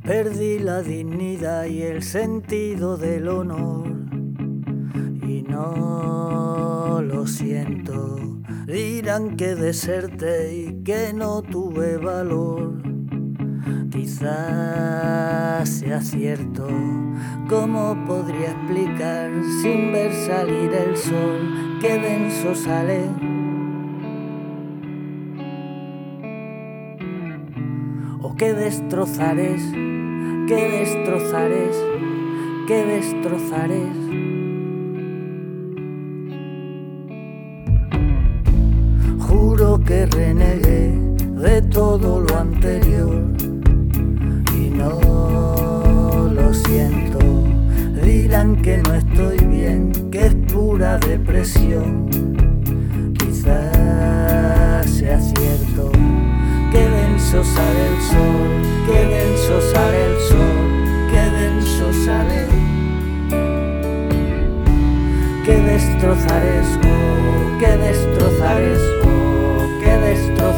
Perdí la dignidad y el sentido del honor y no lo siento. Dirán que deserté y que no tuve valor. Quizás sea cierto. ¿Cómo podría explicar sin ver salir el sol que denso sale? ¿O qué destrozares? ¿Qué destrozares? ¿Qué destrozares? Juro que renegué de todo lo anterior y no lo siento. Dirán que no estoy bien, que es pura depresión. Quizás sea cierto. Qué denso sale el sol, qué denso sale el sol, qué denso sale. Qué destrozares, oh, qué destrozares, oh, qué destrozares.